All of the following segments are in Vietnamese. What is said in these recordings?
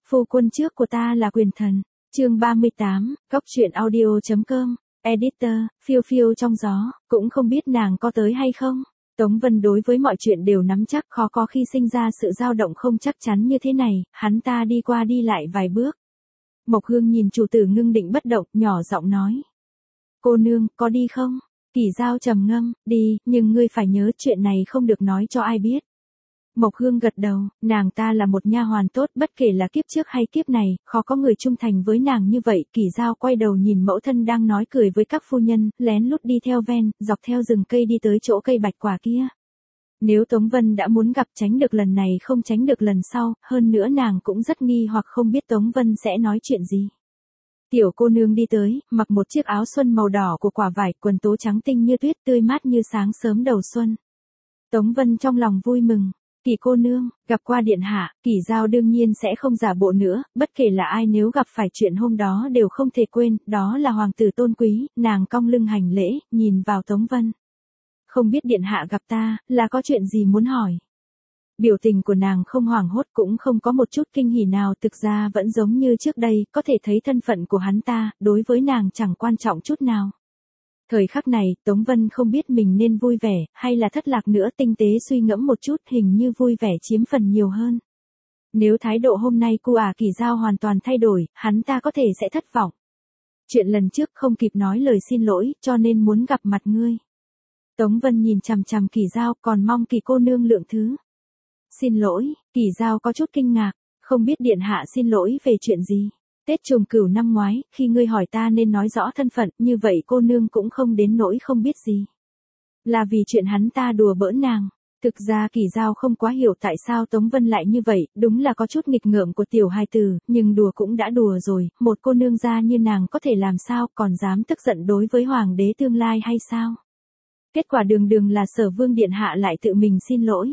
Phu quân trước của ta là quyền thần. Chương 38, Góc truyện audio.com. Editor, phiêu phiêu trong gió, cũng không biết nàng có tới hay không. Tống Vân đối với mọi chuyện đều nắm chắc, khó có khi sinh ra sự dao động không chắc chắn như thế này, hắn ta đi qua đi lại vài bước. Mộc Hương nhìn chủ tử ngưng định bất động, nhỏ giọng nói. Cô nương, có đi không? Kỷ Giao trầm ngâm, đi, nhưng ngươi phải nhớ chuyện này không được nói cho ai biết. Mộc Hương gật đầu, nàng ta là một nha hoàn tốt, bất kể là kiếp trước hay kiếp này, khó có người trung thành với nàng như vậy. Kỷ Giao quay đầu nhìn mẫu thân đang nói cười với các phu nhân, lén lút đi theo ven, dọc theo rừng cây đi tới chỗ cây bạch quả kia. Nếu Tống Vân đã muốn gặp, tránh được lần này không tránh được lần sau, hơn nữa nàng cũng rất nghi hoặc không biết Tống Vân sẽ nói chuyện gì. Tiểu cô nương đi tới, mặc một chiếc áo xuân màu đỏ của quả vải, quần tố trắng tinh như tuyết, tươi mát như sáng sớm đầu xuân. Tống Vân trong lòng vui mừng. Kỷ cô nương, gặp qua điện hạ. Kỷ Giao đương nhiên sẽ không giả bộ nữa, bất kể là ai nếu gặp phải chuyện hôm đó đều không thể quên, đó là hoàng tử tôn quý. Nàng cong lưng hành lễ, nhìn vào Tống Vân. Không biết điện hạ gặp ta, là có chuyện gì muốn hỏi. Biểu tình của nàng không hoảng hốt, cũng không có một chút kinh hỉ nào, thực ra vẫn giống như trước đây, có thể thấy thân phận của hắn ta, đối với nàng chẳng quan trọng chút nào. Thời khắc này, Tống Vân không biết mình nên vui vẻ, hay là thất lạc nữa, tinh tế suy ngẫm một chút, hình như vui vẻ chiếm phần nhiều hơn. Nếu thái độ hôm nay của Kỷ Giao hoàn toàn thay đổi, hắn ta có thể sẽ thất vọng. Chuyện lần trước không kịp nói lời xin lỗi, cho nên muốn gặp mặt ngươi. Tống Vân nhìn chằm chằm Kỷ Giao, còn mong Kỷ cô nương lượng thứ. Xin lỗi, Kỷ Giao có chút kinh ngạc, không biết điện hạ xin lỗi về chuyện gì. Tết Trùng Cửu năm ngoái, khi ngươi hỏi ta nên nói rõ thân phận, như vậy cô nương cũng không đến nỗi không biết gì. Là vì chuyện hắn ta đùa bỡn nàng. Thực ra Kỷ Giao không quá hiểu tại sao Tống Vân lại như vậy, đúng là có chút nghịch ngợm của tiểu hài tử, nhưng đùa cũng đã đùa rồi, một cô nương gia như nàng có thể làm sao, còn dám tức giận đối với hoàng đế tương lai hay sao? Kết quả đường là Sở Vương điện hạ lại tự mình xin lỗi.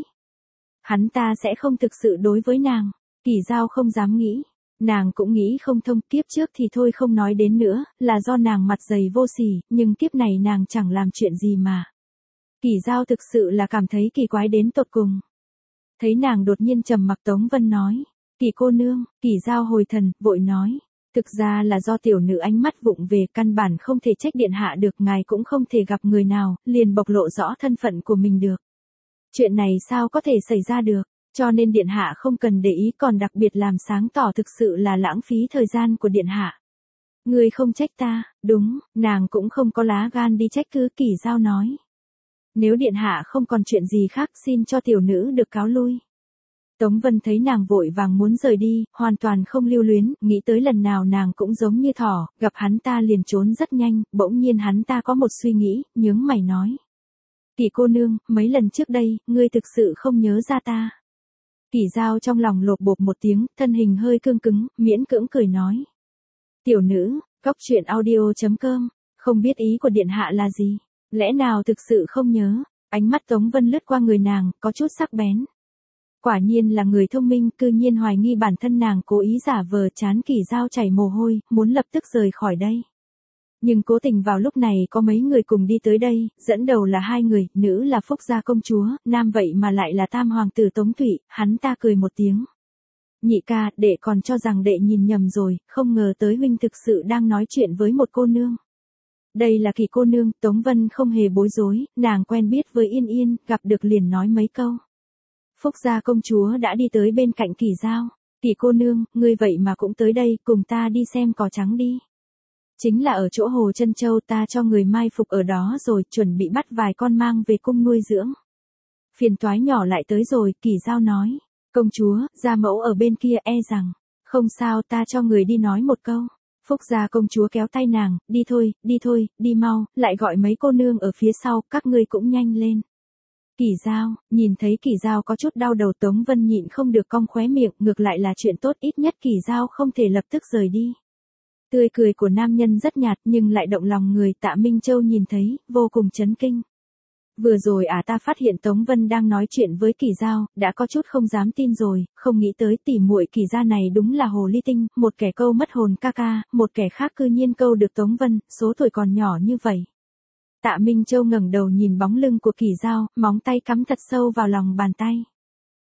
Hắn ta sẽ không thực sự đối với nàng. Kỷ Giao không dám nghĩ. Nàng cũng nghĩ không thông, kiếp trước thì thôi không nói đến nữa, là do nàng mặt dày vô sỉ, nhưng kiếp này nàng chẳng làm chuyện gì mà. Kỷ Giao thực sự là cảm thấy kỳ quái đến tột cùng. Thấy nàng đột nhiên trầm mặc, Tống Vân nói. Kỷ cô nương. Kỷ Giao hồi thần, vội nói. Thực ra là do tiểu nữ ánh mắt vụng về, căn bản không thể trách điện hạ được, ngài cũng không thể gặp người nào, liền bộc lộ rõ thân phận của mình được. Chuyện này sao có thể xảy ra được, cho nên điện hạ không cần để ý, còn đặc biệt làm sáng tỏ thực sự là lãng phí thời gian của điện hạ. Ngươi không trách ta, đúng, nàng cũng không có lá gan đi trách cứ. Kỷ Giao nói. Nếu điện hạ không còn chuyện gì khác, xin cho tiểu nữ được cáo lui. Tống Vân thấy nàng vội vàng muốn rời đi, hoàn toàn không lưu luyến, nghĩ tới lần nào nàng cũng giống như thỏ, gặp hắn ta liền trốn rất nhanh, bỗng nhiên hắn ta có một suy nghĩ, nhướng mày nói. Kỷ cô nương, mấy lần trước đây, ngươi thực sự không nhớ ra ta. Kỷ Giao trong lòng lột bột một tiếng, thân hình hơi cương cứng, miễn cưỡng cười nói. Tiểu nữ, Góc truyện audio.com, không biết ý của điện hạ là gì, lẽ nào thực sự không nhớ. Ánh mắt Tống Vân lướt qua người nàng, có chút sắc bén. Quả nhiên là người thông minh, cư nhiên hoài nghi bản thân nàng cố ý giả vờ. Chán Kỷ Giao chảy mồ hôi, muốn lập tức rời khỏi đây. Nhưng cố tình vào lúc này có mấy người cùng đi tới đây, dẫn đầu là hai người, nữ là Phúc Gia công chúa, nam vậy mà lại là tam hoàng tử Tống Thụy. Hắn ta cười một tiếng. Nhị ca, đệ còn cho rằng đệ nhìn nhầm rồi, không ngờ tới huynh thực sự đang nói chuyện với một cô nương. Đây là Kỷ cô nương. Tống Vân không hề bối rối, nàng quen biết với Yên Yên, gặp được liền nói mấy câu. Phúc Gia công chúa đã đi tới bên cạnh Kỷ Giao. Kỷ cô nương, ngươi vậy mà cũng tới đây, cùng ta đi xem cò trắng đi. Chính là ở chỗ Hồ Trân Châu, ta cho người mai phục ở đó rồi, chuẩn bị bắt vài con mang về cung nuôi dưỡng. Phiền toái nhỏ lại tới rồi. Kỷ Giao nói. Công chúa, gia mẫu ở bên kia e rằng. Không sao, ta cho người đi nói một câu. Phúc Gia công chúa kéo tay nàng, đi thôi, đi mau, lại gọi mấy cô nương ở phía sau, các ngươi cũng nhanh lên. Kỷ Giao, nhìn thấy Kỷ Giao có chút đau đầu, Tống Vân nhịn không được cong khóe miệng, ngược lại là chuyện tốt, ít nhất Kỷ Giao không thể lập tức rời đi. Tươi cười của nam nhân rất nhạt nhưng lại động lòng người. Tạ Minh Châu nhìn thấy, vô cùng chấn kinh. Vừa rồi ta phát hiện Tống Vân đang nói chuyện với Kỷ Giao, đã có chút không dám tin rồi, không nghĩ tới tỉ muội Kỷ gia này đúng là hồ ly tinh, một kẻ câu mất hồn ca ca, một kẻ khác cư nhiên câu được Tống Vân, số tuổi còn nhỏ như vậy. Tạ Minh Châu ngẩng đầu nhìn bóng lưng của Kỷ Giao, móng tay cắm thật sâu vào lòng bàn tay.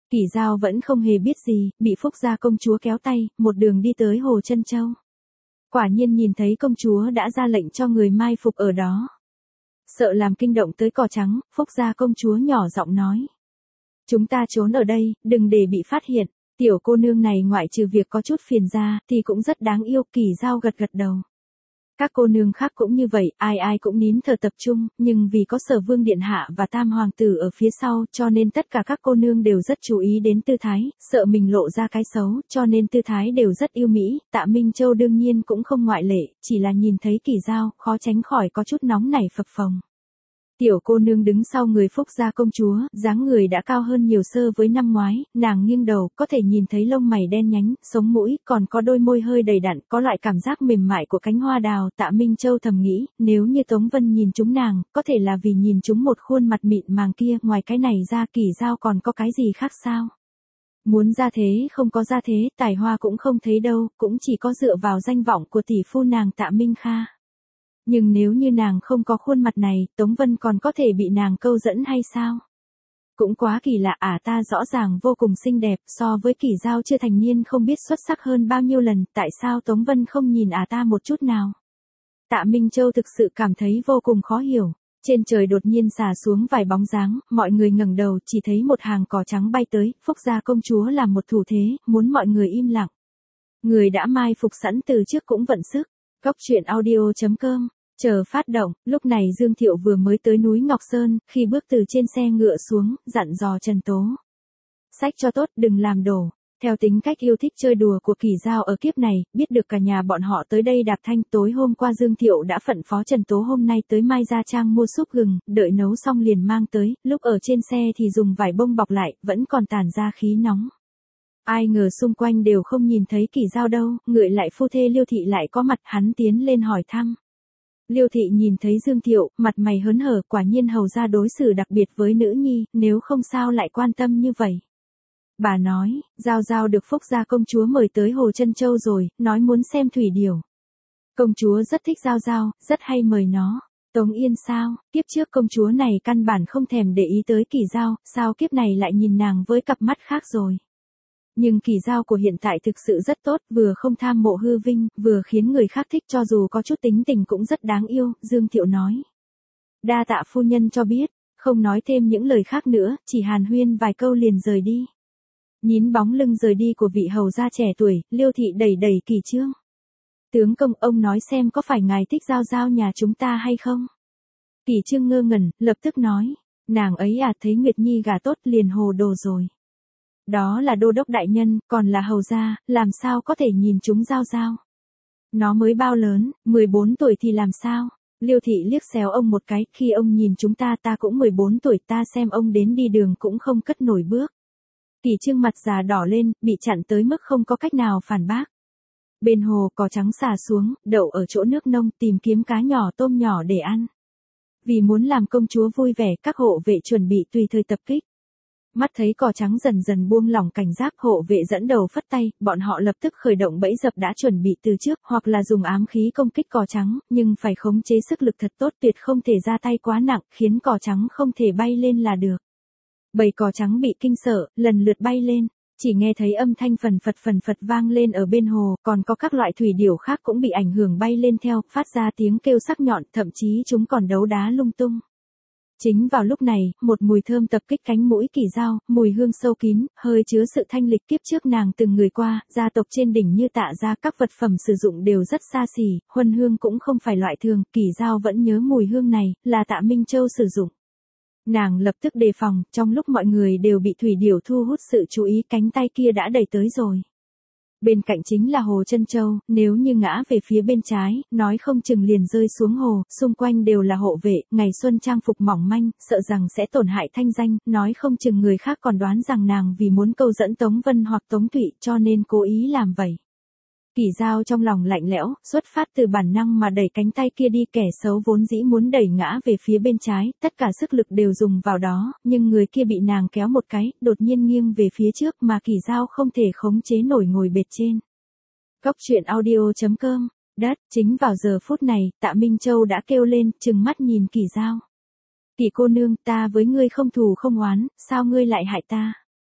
Kỷ Dao vẫn không hề biết gì, bị Phúc gia công chúa kéo tay, một đường đi tới Hồ Trân Châu. Quả nhiên nhìn thấy công chúa đã ra lệnh cho người mai phục ở đó. Sợ làm kinh động tới cỏ trắng, Phúc gia công chúa nhỏ giọng nói. Chúng ta trốn ở đây, đừng để bị phát hiện. Tiểu cô nương này ngoại trừ việc có chút phiền ra, thì cũng rất đáng yêu. Kỷ Dao gật gật đầu. Các cô nương khác cũng như vậy, ai ai cũng nín thở tập trung, nhưng vì có Sở Vương Điện Hạ và Tam Hoàng Tử ở phía sau, cho nên tất cả các cô nương đều rất chú ý đến tư thái, sợ mình lộ ra cái xấu, cho nên tư thái đều rất yêu mỹ. Tạ Minh Châu đương nhiên cũng không ngoại lệ, chỉ là nhìn thấy Kỷ Dao, khó tránh khỏi có chút nóng nảy phập phồng. Tiểu cô nương đứng sau người Phúc gia công chúa, dáng người đã cao hơn nhiều so với năm ngoái, nàng nghiêng đầu, có thể nhìn thấy lông mày đen nhánh, sống mũi, còn có đôi môi hơi đầy đặn, có loại cảm giác mềm mại của cánh hoa đào. Tạ Minh Châu thầm nghĩ, nếu như Tống Vân nhìn chúng nàng, có thể là vì nhìn chúng một khuôn mặt mịn màng kia, ngoài cái này ra Kỷ Dao còn có cái gì khác sao? Muốn ra thế không có ra thế, tài hoa cũng không thấy đâu, cũng chỉ có dựa vào danh vọng của tỷ phu nàng Tạ Minh Kha. Nhưng nếu như nàng không có khuôn mặt này, Tống Vân còn có thể bị nàng câu dẫn hay sao? Cũng quá kỳ lạ, ta rõ ràng vô cùng xinh đẹp, so với Kỷ Dao chưa thành niên không biết xuất sắc hơn bao nhiêu lần, tại sao Tống Vân không nhìn ta một chút nào? Tạ Minh Châu thực sự cảm thấy vô cùng khó hiểu. Trên trời đột nhiên xả xuống vài bóng dáng, mọi người ngẩng đầu chỉ thấy một hàng cỏ trắng bay tới, Phúc gia công chúa làm một thủ thế, muốn mọi người im lặng. Người đã mai phục sẵn từ trước cũng vận sức. Góc truyện audio.com Chờ phát động, lúc này Dương Thiệu vừa mới tới núi Ngọc Sơn, khi bước từ trên xe ngựa xuống, dặn dò Trần Tố. Sách cho tốt, đừng làm đổ. Theo tính cách yêu thích chơi đùa của Kỷ Dao ở kiếp này, biết được cả nhà bọn họ tới đây đạp thanh, tối hôm qua Dương Thiệu đã phận phó Trần Tố hôm nay tới Mai Gia Trang mua súp gừng, đợi nấu xong liền mang tới, lúc ở trên xe thì dùng vải bông bọc lại, vẫn còn tản ra khí nóng. Ai ngờ xung quanh đều không nhìn thấy Kỷ Dao đâu, ngợi lại phu thê Liêu Thị lại có mặt, hắn tiến lên hỏi thăm. Liêu Thị nhìn thấy Dương Thiệu, mặt mày hớn hở, quả nhiên hầu gia đối xử đặc biệt với nữ nhi, nếu không sao lại quan tâm như vậy. Bà nói, Giao Giao được Phúc gia công chúa mời tới Hồ Trân Châu rồi, nói muốn xem thủy điểu. Công chúa rất thích Giao Giao, rất hay mời nó. Tống Yên sao, kiếp trước công chúa này căn bản không thèm để ý tới Kỷ Dao, sao kiếp này lại nhìn nàng với cặp mắt khác rồi. Nhưng Kỷ Dao của hiện tại thực sự rất tốt, vừa không tham mộ hư vinh, vừa khiến người khác thích, cho dù có chút tính tình cũng rất đáng yêu, Dương Thiệu nói. Đa tạ phu nhân cho biết, không nói thêm những lời khác nữa, chỉ hàn huyên vài câu liền rời đi. Nhìn bóng lưng rời đi của vị hầu gia trẻ tuổi, Liêu Thị đẩy đẩy Kỷ Trương. Tướng công, ông nói xem có phải ngài thích Giao Giao nhà chúng ta hay không? Kỷ Trương ngơ ngẩn, lập tức nói, nàng ấy thấy Nguyệt Nhi gả tốt liền hồ đồ rồi. Đó là đô đốc đại nhân, còn là hầu gia, làm sao có thể nhìn chúng Giao Giao? Nó mới bao lớn, 14 tuổi thì làm sao? Liêu Thị liếc xéo ông một cái, khi ông nhìn chúng ta cũng 14 tuổi, ta xem ông đến đi đường cũng không cất nổi bước. Kỷ Trương mặt già đỏ lên, bị chặn tới mức không có cách nào phản bác. Bên hồ cỏ trắng xả xuống, đậu ở chỗ nước nông, tìm kiếm cá nhỏ tôm nhỏ để ăn. Vì muốn làm công chúa vui vẻ, các hộ vệ chuẩn bị tùy thời tập kích. Mắt thấy cỏ trắng dần dần buông lỏng cảnh giác, hộ vệ dẫn đầu phất tay, bọn họ lập tức khởi động bẫy dập đã chuẩn bị từ trước, hoặc là dùng ám khí công kích cỏ trắng, nhưng phải khống chế sức lực thật tốt, tuyệt không thể ra tay quá nặng, khiến cỏ trắng không thể bay lên là được. Bầy cỏ trắng bị kinh sợ, lần lượt bay lên, chỉ nghe thấy âm thanh phần phật vang lên ở bên hồ, còn có các loại thủy điểu khác cũng bị ảnh hưởng bay lên theo, phát ra tiếng kêu sắc nhọn, thậm chí chúng còn đấu đá lung tung. Chính vào lúc này, một mùi thơm tập kích cánh mũi Kỷ Dao, mùi hương sâu kín, hơi chứa sự thanh lịch kiếp trước nàng từng người qua, gia tộc trên đỉnh như Tạ gia, các vật phẩm sử dụng đều rất xa xỉ, huân hương cũng không phải loại thường, Kỷ Dao vẫn nhớ mùi hương này, là Tạ Minh Châu sử dụng. Nàng lập tức đề phòng, trong lúc mọi người đều bị thủy điểu thu hút sự chú ý, cánh tay kia đã đẩy tới rồi. Bên cạnh chính là Hồ Trân Châu, nếu như ngã về phía bên trái, nói không chừng liền rơi xuống hồ, xung quanh đều là hộ vệ, ngày xuân trang phục mỏng manh, sợ rằng sẽ tổn hại thanh danh, nói không chừng người khác còn đoán rằng nàng vì muốn câu dẫn Tống Vân hoặc Tống Thụy cho nên cố ý làm vậy. Kỷ Dao trong lòng lạnh lẽo, xuất phát từ bản năng mà đẩy cánh tay kia đi, kẻ xấu vốn dĩ muốn đẩy ngã về phía bên trái, tất cả sức lực đều dùng vào đó, nhưng người kia bị nàng kéo một cái, đột nhiên nghiêng về phía trước mà Kỷ Dao không thể khống chế nổi ngồi bệt trên. Góc truyện audio.com Đất, chính vào giờ phút này, Tạ Minh Châu đã kêu lên, trừng mắt nhìn Kỷ Dao. Kỷ cô nương, ta với ngươi không thù không oán, sao ngươi lại hại ta?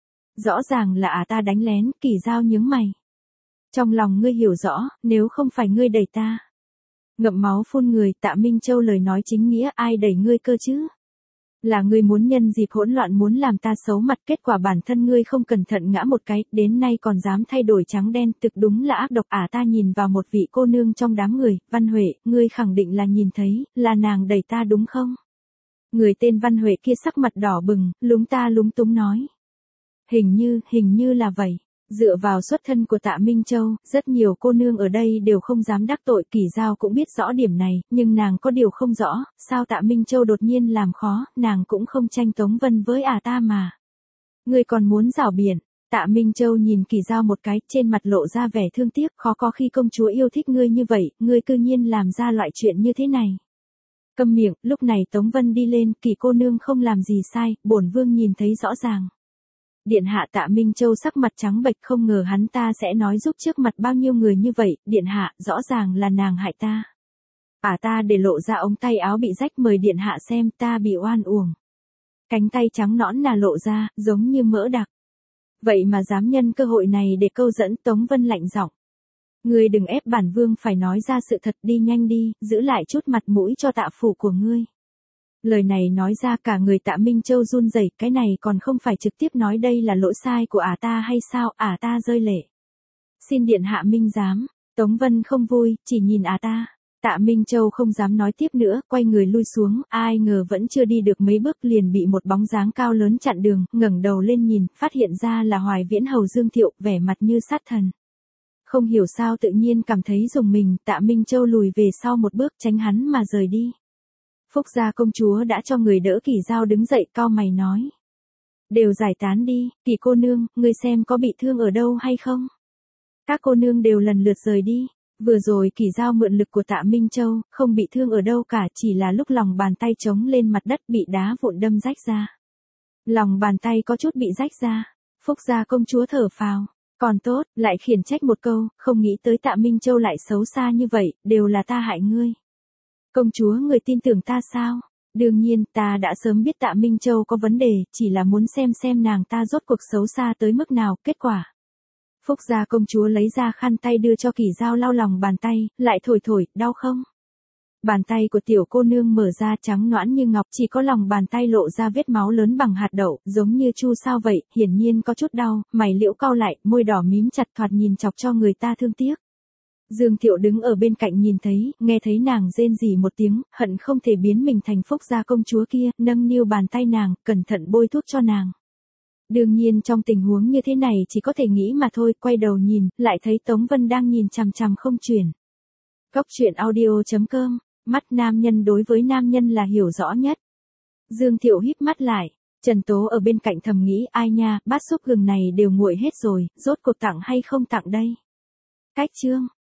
Rõ ràng là ta đánh lén, Kỳ Dao nhướng mày. Trong lòng ngươi hiểu rõ, nếu không phải ngươi đẩy ta. Ngậm máu phun người, Tạ Minh Châu lời nói chính nghĩa, ai đẩy ngươi cơ chứ? Là ngươi muốn nhân dịp hỗn loạn muốn làm ta xấu mặt, kết quả bản thân ngươi không cẩn thận ngã một cái, đến nay còn dám thay đổi trắng đen, thực đúng là ác độc. Ta nhìn vào một vị cô nương trong đám người, Văn Huệ, ngươi khẳng định là nhìn thấy, là nàng đẩy ta đúng không? Người tên Văn Huệ kia sắc mặt đỏ bừng, lúng túng nói. Hình như là vậy. Dựa vào xuất thân của Tạ Minh Châu, rất nhiều cô nương ở đây đều không dám đắc tội. Kỳ Dao cũng biết rõ điểm này, nhưng nàng có điều không rõ, sao Tạ Minh Châu đột nhiên làm khó, nàng cũng không tranh Tống Vân với ta mà. Ngươi còn muốn rảo biện. Tạ Minh Châu nhìn Kỳ Dao một cái, trên mặt lộ ra vẻ thương tiếc, khó có khi công chúa yêu thích ngươi như vậy, ngươi cư nhiên làm ra loại chuyện như thế này. Câm miệng, lúc này Tống Vân đi lên, Kỳ cô nương không làm gì sai, bổn vương nhìn thấy rõ ràng. Điện hạ. Tạ Minh Châu sắc mặt trắng bệch, không ngờ hắn ta sẽ nói giúp trước mặt bao nhiêu người như vậy, điện hạ, rõ ràng là nàng hại ta. Ta để lộ ra ống tay áo bị rách, mời điện hạ xem, ta bị oan uổng. Cánh tay trắng nõn nà lộ ra, giống như mỡ đặc. Vậy mà dám nhân cơ hội này để câu dẫn. Tống Vân lạnh giọng. Ngươi đừng ép bản vương phải nói ra sự thật, đi nhanh đi, giữ lại chút mặt mũi cho Tạ phủ của ngươi. Lời này nói ra cả người Tạ Minh Châu run rẩy, cái này còn không phải trực tiếp nói đây là lỗi sai của ta hay sao? Ta rơi lệ. Xin điện hạ minh giám. Tống Vân không vui, chỉ nhìn ta. Tạ Minh Châu không dám nói tiếp nữa, quay người lui xuống, ai ngờ vẫn chưa đi được mấy bước liền bị một bóng dáng cao lớn chặn đường, ngẩng đầu lên nhìn, phát hiện ra là Hoài Viễn hầu Dương Thiệu, vẻ mặt như sát thần. Không hiểu sao tự nhiên cảm thấy rùng mình, Tạ Minh Châu lùi về sau một bước, tránh hắn mà rời đi. Phúc gia công chúa đã cho người đỡ Kỳ Dao đứng dậy, cau mày nói. Đều giải tán đi, Kỳ cô nương, ngươi xem có bị thương ở đâu hay không? Các cô nương đều lần lượt rời đi. Vừa rồi Kỳ Dao mượn lực của Tạ Minh Châu, không bị thương ở đâu cả, chỉ là lúc lòng bàn tay chống lên mặt đất bị đá vụn đâm rách ra. Lòng bàn tay có chút bị rách ra. Phúc gia công chúa thở phào. Còn tốt, lại khiển trách một câu, không nghĩ tới Tạ Minh Châu lại xấu xa như vậy, đều là ta hại ngươi. Công chúa, người tin tưởng ta sao? Đương nhiên, ta đã sớm biết Tạ Minh Châu có vấn đề, chỉ là muốn xem nàng ta rốt cuộc xấu xa tới mức nào, kết quả. Phúc gia công chúa lấy ra khăn tay đưa cho Kỳ Dao lau lòng bàn tay, lại thổi, đau không? Bàn tay của tiểu cô nương mở ra trắng nõn như ngọc, chỉ có lòng bàn tay lộ ra vết máu lớn bằng hạt đậu, giống như chu sao vậy, hiển nhiên có chút đau, mày liễu cau lại, môi đỏ mím chặt, thoạt nhìn chọc cho người ta thương tiếc. Dương Thiệu đứng ở bên cạnh nhìn thấy, nghe thấy nàng rên rỉ một tiếng, hận không thể biến mình thành Phúc gia công chúa kia, nâng niu bàn tay nàng, cẩn thận bôi thuốc cho nàng. Đương nhiên trong tình huống như thế này chỉ có thể nghĩ mà thôi, quay đầu nhìn, lại thấy Tống Vân đang nhìn chằm chằm không chuyển. Cốc truyện audio.com, mắt nam nhân đối với nam nhân là hiểu rõ nhất. Dương Thiệu híp mắt lại, Trần Tố ở bên cạnh thầm nghĩ, ai nha, bát súp gừng này đều nguội hết rồi, rốt cuộc tặng hay không tặng đây? Cách chương.